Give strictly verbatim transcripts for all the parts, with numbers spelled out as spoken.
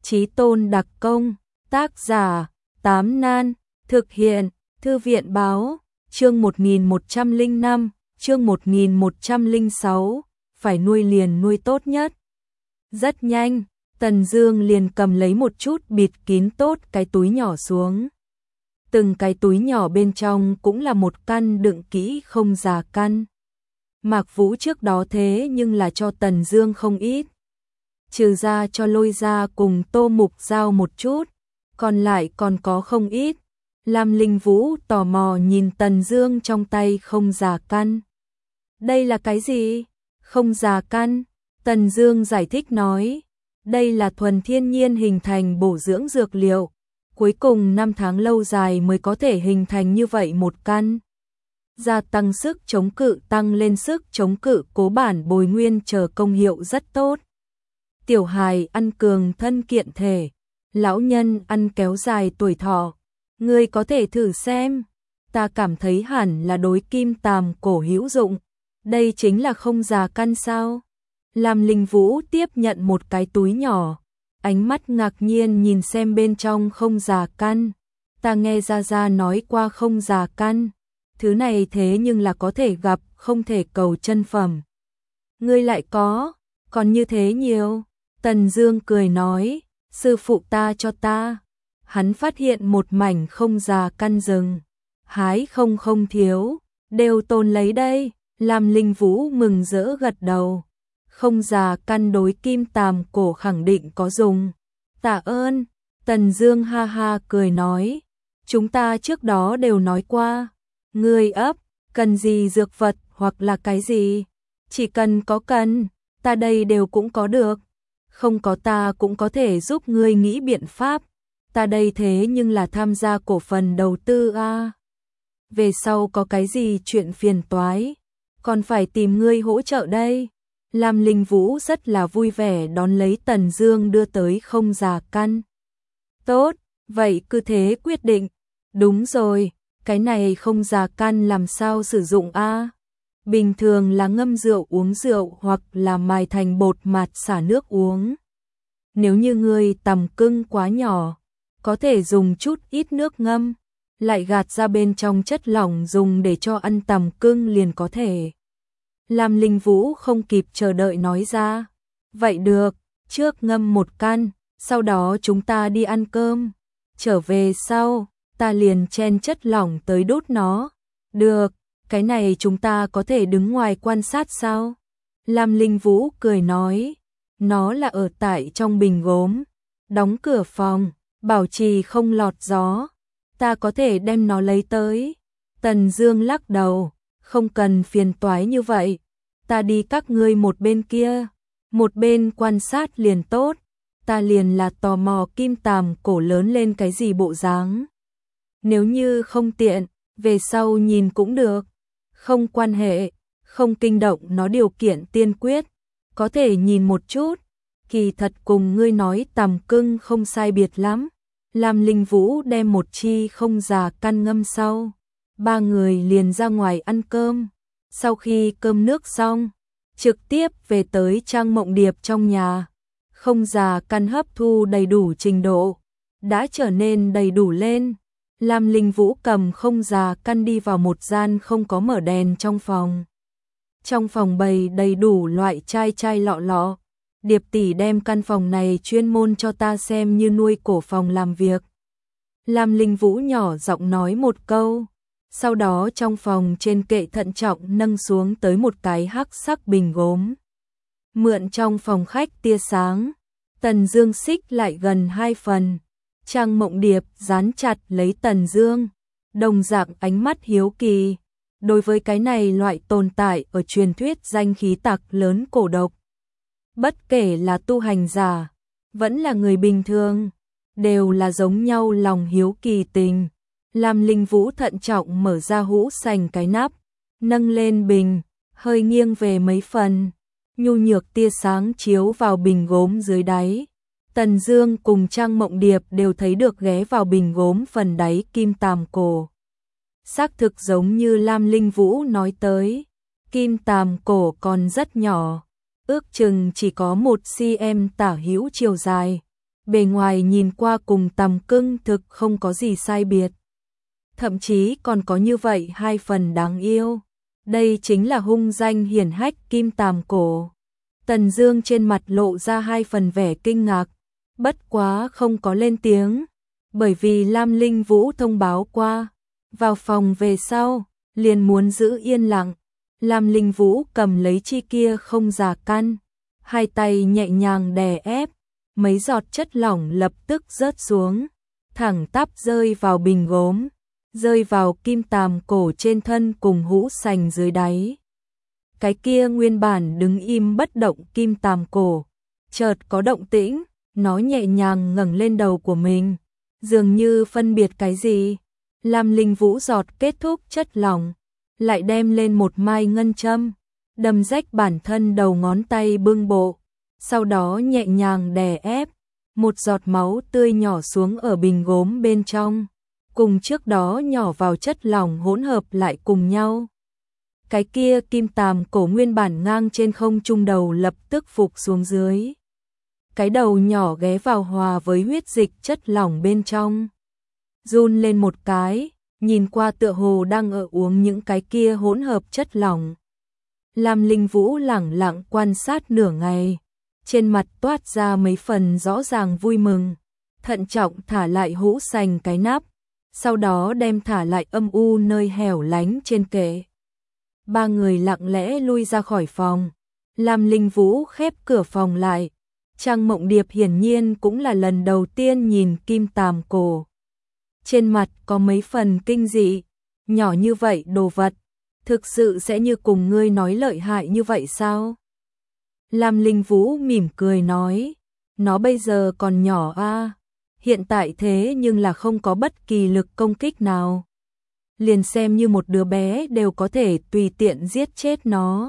Chí tôn đặc công, tác giả, Tám Nan, thực hiện, Thư viện báo, chương một nghìn một trăm lẻ năm, chương một nghìn một trăm lẻ sáu, phải nuôi liền nuôi tốt nhất. Rất nhanh, Tần Dương liền cầm lấy một chút bịt kín tốt cái túi nhỏ xuống. Từng cái túi nhỏ bên trong cũng là một căn đựng kỹ không già căn. Mạc Vũ trước đó thế nhưng là cho Tần Dương không ít. Trừ ra cho Lôi Gia cùng Tô Mục Giao một chút, còn lại còn có không ít. Lam Linh Vũ tò mò nhìn Tần Dương trong tay không già căn. Đây là cái gì? Không già căn? Tần Dương giải thích nói, đây là thuần thiên nhiên hình thành bổ dưỡng dược liệu, cuối cùng năm tháng lâu dài mới có thể hình thành như vậy một căn. Gia tăng sức chống cự, tăng lên sức chống cự, cố bản bồi nguyên chờ công hiệu rất tốt. Tiểu hài ăn cường thân kiện thể, lão nhân ăn kéo dài tuổi thọ. Ngươi có thể thử xem, ta cảm thấy hẳn là đối kim tàm cổ hữu dụng. Đây chính là không già căn sao? Lam Linh Vũ tiếp nhận một cái túi nhỏ, ánh mắt ngạc nhiên nhìn xem bên trong không già căn. Ta nghe Gia Gia nói qua không già căn, thứ này thế nhưng là có thể gặp, không thể cầu chân phẩm. Ngươi lại có, còn như thế nhiều. Tần Dương cười nói, sư phụ ta cho ta. Hắn phát hiện một mảnh không già căn rừng, hái không không thiếu, đều tồn lấy đây. Lam Linh Vũ mừng rỡ gật đầu. Không già căn đối kim tàm cổ khẳng định có dùng. Tạ ơn. Tần Dương ha ha cười nói, chúng ta trước đó đều nói qua, ngươi ấp, cần gì dược vật hoặc là cái gì, chỉ cần có cần, ta đây đều cũng có được. Không có ta cũng có thể giúp ngươi nghĩ biện pháp. Ta đây thế nhưng là tham gia cổ phần đầu tư a. À. Về sau có cái gì chuyện phiền toái, còn phải tìm ngươi hỗ trợ đây. Lam Linh Vũ rất là vui vẻ đón lấy Tần Dương đưa tới không già căn. Tốt, vậy cứ thế quyết định. Đúng rồi, cái này không già căn làm sao sử dụng a? À? Bình thường là ngâm rượu uống rượu hoặc là mài thành bột mạt xả nước uống. Nếu như ngươi tằm cưng quá nhỏ, có thể dùng chút ít nước ngâm, lại gạt ra bên trong chất lỏng dùng để cho ăn tằm cưng liền có thể. Lam Linh Vũ không kịp chờ đợi nói ra, vậy được, trước ngâm một căn, sau đó chúng ta đi ăn cơm, trở về sau, ta liền chen chất lỏng tới đốt nó. Được, cái này chúng ta có thể đứng ngoài quan sát sao? Lam Linh Vũ cười nói, nó là ở tại trong bình gốm, đóng cửa phòng, bảo trì không lọt gió, ta có thể đem nó lấy tới. Tần Dương lắc đầu, không cần phiền toái như vậy, ta đi các ngươi một bên kia, một bên quan sát liền tốt, ta liền là tò mò kim tàm cổ lớn lên cái gì bộ dáng. Nếu như không tiện, về sau nhìn cũng được, không quan hệ, không kinh động nó điều kiện tiên quyết, có thể nhìn một chút, kỳ thật cùng ngươi nói tằm cưng không sai biệt lắm. Lam Linh Vũ đem một chi không già căn ngâm sau, ba người liền ra ngoài ăn cơm. Sau khi cơm nước xong, trực tiếp về tới Trang Mộng Điệp trong nhà. Không già căn hấp thu đầy đủ trình độ, đã trở nên đầy đủ lên. Lam Linh Vũ cầm không già căn đi vào một gian không có mở đèn trong phòng. Trong phòng bày đầy đủ loại chai chai lọ lọ. Điệp tỷ đem căn phòng này chuyên môn cho ta xem như nuôi cổ phòng làm việc. Lam Linh Vũ nhỏ giọng nói một câu, sau đó trong phòng trên kệ thận trọng nâng xuống tới một cái hắc sắc bình gốm. Mượn trong phòng khách tia sáng, Tần Dương xích lại gần hai phần. Trang Mộng Điệp dán chặt lấy Tần Dương, đồng dạng ánh mắt hiếu kỳ. Đối với cái này loại tồn tại ở truyền thuyết danh khí tặc lớn cổ độc, bất kể là tu hành giả, vẫn là người bình thường, đều là giống nhau lòng hiếu kỳ tình. Lam Linh Vũ thận trọng mở ra hũ sành cái nắp, nâng lên bình, hơi nghiêng về mấy phần, nhu nhược tia sáng chiếu vào bình gốm dưới đáy. Tần Dương cùng Trang Mộng Điệp đều thấy được ghé vào bình gốm phần đáy kim tàm cổ. Xác thực giống như Lam Linh Vũ nói tới, kim tàm cổ còn rất nhỏ, ước chừng chỉ có một xăng-ti-mét tả hữu chiều dài, bề ngoài nhìn qua cùng tằm cưng thực không có gì sai biệt. Thậm chí còn có như vậy hai phần đáng yêu. Đây chính là hung danh hiển hách Kim Tàm Cổ. Tần Dương trên mặt lộ ra hai phần vẻ kinh ngạc, bất quá không có lên tiếng, bởi vì Lam Linh Vũ thông báo qua. Vào phòng về sau, liền muốn giữ yên lặng. Lam Linh Vũ cầm lấy chi kia không già căn, hai tay nhẹ nhàng đè ép, mấy giọt chất lỏng lập tức rớt xuống, thẳng tắp rơi vào bình gốm, rơi vào Kim Tàm Cổ trên thân cùng hũ sành dưới đáy. Cái kia nguyên bản đứng im bất động Kim Tàm Cổ, chợt có động tĩnh, nó nhẹ nhàng ngẩng lên đầu của mình, dường như phân biệt cái gì. Lam Linh Vũ giọt kết thúc chất lỏng, lại đem lên một mai ngân châm, đâm rách bản thân đầu ngón tay bưng bộ, sau đó nhẹ nhàng đè ép, một giọt máu tươi nhỏ xuống ở bình gốm bên trong, cùng trước đó nhỏ vào chất lỏng hỗn hợp lại cùng nhau. Cái kia Kim Tàm Cổ nguyên bản ngang trên không trung đầu lập tức phục xuống dưới. Cái đầu nhỏ ghé vào hòa với huyết dịch chất lỏng bên trong, run lên một cái, nhìn qua tựa hồ đang ở uống những cái kia hỗn hợp chất lỏng. Lam Linh Vũ lẳng lặng quan sát nửa ngày, trên mặt toát ra mấy phần rõ ràng vui mừng, thận trọng thả lại hũ sành cái nắp, sau đó đem thả lại âm u nơi hẻo lánh trên kệ. Ba người lặng lẽ lui ra khỏi phòng, Lam Linh Vũ khép cửa phòng lại. Trang Mộng Điệp hiển nhiên cũng là lần đầu tiên nhìn Kim Tàm Cổ. Trên mặt có mấy phần kinh dị, nhỏ như vậy đồ vật, thực sự sẽ như cùng ngươi nói lợi hại như vậy sao? Lam Linh Vũ mỉm cười nói, nó bây giờ còn nhỏ a, hiện tại thế nhưng là không có bất kỳ lực công kích nào. Liền xem như một đứa bé đều có thể tùy tiện giết chết nó.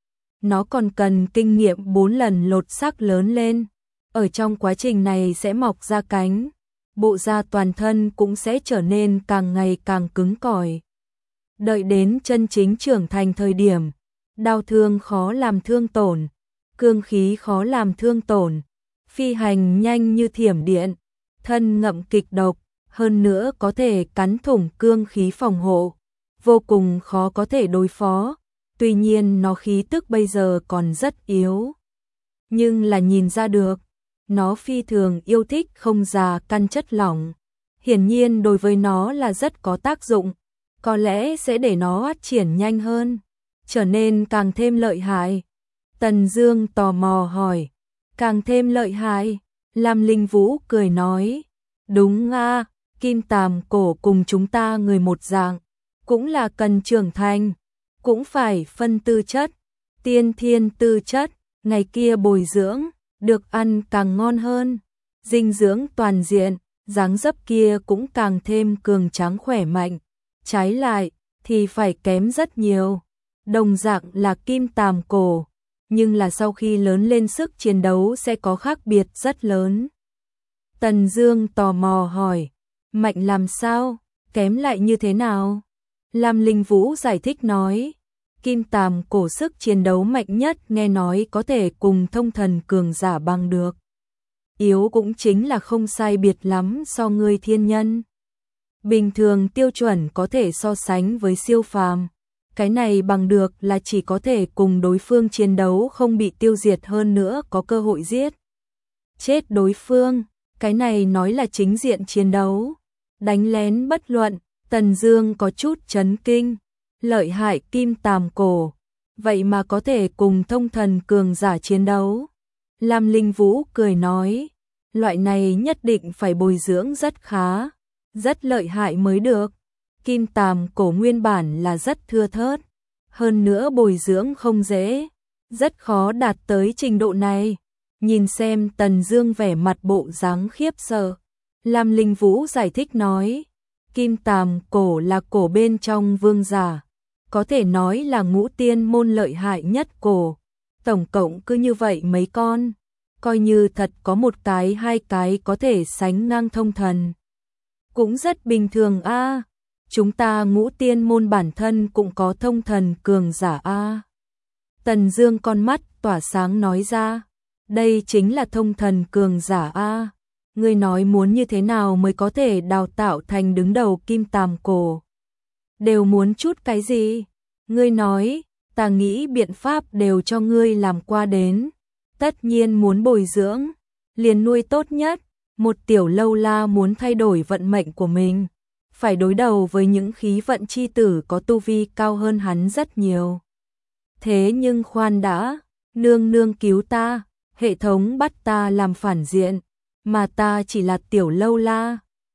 Nó còn cần kinh nghiệm bốn lần lột xác lớn lên, ở trong quá trình này sẽ mọc ra cánh, bộ da toàn thân cũng sẽ trở nên càng ngày càng cứng cỏi. Đợi đến chân chính trưởng thành thời điểm, đau thương khó làm thương tổn, cương khí khó làm thương tổn, phi hành nhanh như thiểm điện, thân ngậm kịch độc, hơn nữa có thể cắn thủng cương khí phòng hộ, vô cùng khó có thể đối phó. Tuy nhiên nó khí tức bây giờ còn rất yếu, nhưng là nhìn ra được, nó phi thường yêu thích không già căn chất lỏng. Hiển nhiên đối với nó là rất có tác dụng, có lẽ sẽ để nó phát triển nhanh hơn, trở nên càng thêm lợi hại. Tần Dương tò mò hỏi, càng thêm lợi hại? Lam Linh Vũ cười nói, đúng a, Kim Tàm Cổ cùng chúng ta người một dạng, cũng là cần trưởng thành, cũng phải phân tư chất, tiên thiên tư chất, ngày kia bồi dưỡng, được ăn càng ngon hơn, dinh dưỡng toàn diện, dáng dấp kia cũng càng thêm cường tráng khỏe mạnh, trái lại thì phải kém rất nhiều. Đồng dạng là Kim Tàm Cổ, nhưng là sau khi lớn lên sức chiến đấu sẽ có khác biệt rất lớn. Tần Dương tò mò hỏi, mạnh làm sao, kém lại như thế nào? Lam Linh Vũ giải thích nói, Kim Tàm Cổ sức chiến đấu mạnh nhất nghe nói có thể cùng thông thần cường giả bằng được. Yếu cũng chính là không sai biệt lắm so người thiên nhân. Bình thường tiêu chuẩn có thể so sánh với siêu phàm. Cái này bằng được là chỉ có thể cùng đối phương chiến đấu không bị tiêu diệt, hơn nữa có cơ hội giết chết đối phương. Cái này nói là chính diện chiến đấu. Đánh lén bất luận, Tần Dương có chút chấn kinh. Lợi hại Kim Tàm Cổ, vậy mà có thể cùng thông thần cường giả chiến đấu. Lam Linh Vũ cười nói, loại này nhất định phải bồi dưỡng rất khá, rất lợi hại mới được. Kim Tàm Cổ nguyên bản là rất thưa thớt, hơn nữa bồi dưỡng không dễ, rất khó đạt tới trình độ này. Nhìn xem Tần Dương vẻ mặt bộ dáng khiếp sợ, Lam Linh Vũ giải thích nói, Kim Tàm Cổ là cổ bên trong vương giả, có thể nói là ngũ tiên môn lợi hại nhất cổ, tổng cộng cứ như vậy mấy con, coi như thật có một cái hai cái có thể sánh ngang thông thần, cũng rất bình thường a. À. Chúng ta ngũ tiên môn bản thân cũng có thông thần cường giả a. À. Tần Dương con mắt tỏa sáng nói ra, đây chính là thông thần cường giả a. À. Ngươi nói muốn như thế nào mới có thể đào tạo thành đứng đầu kim tàm cổ? Đều muốn chút cái gì? Ngươi nói, ta nghĩ biện pháp đều cho ngươi làm qua đến. Tất nhiên muốn bồi dưỡng, liền nuôi tốt nhất. Một tiểu lâu la muốn thay đổi vận mệnh của mình, phải đối đầu với những khí vận chi tử có tu vi cao hơn hắn rất nhiều. Thế nhưng khoan đã, nương nương cứu ta, hệ thống bắt ta làm phản diện, mà ta chỉ là tiểu lâu la,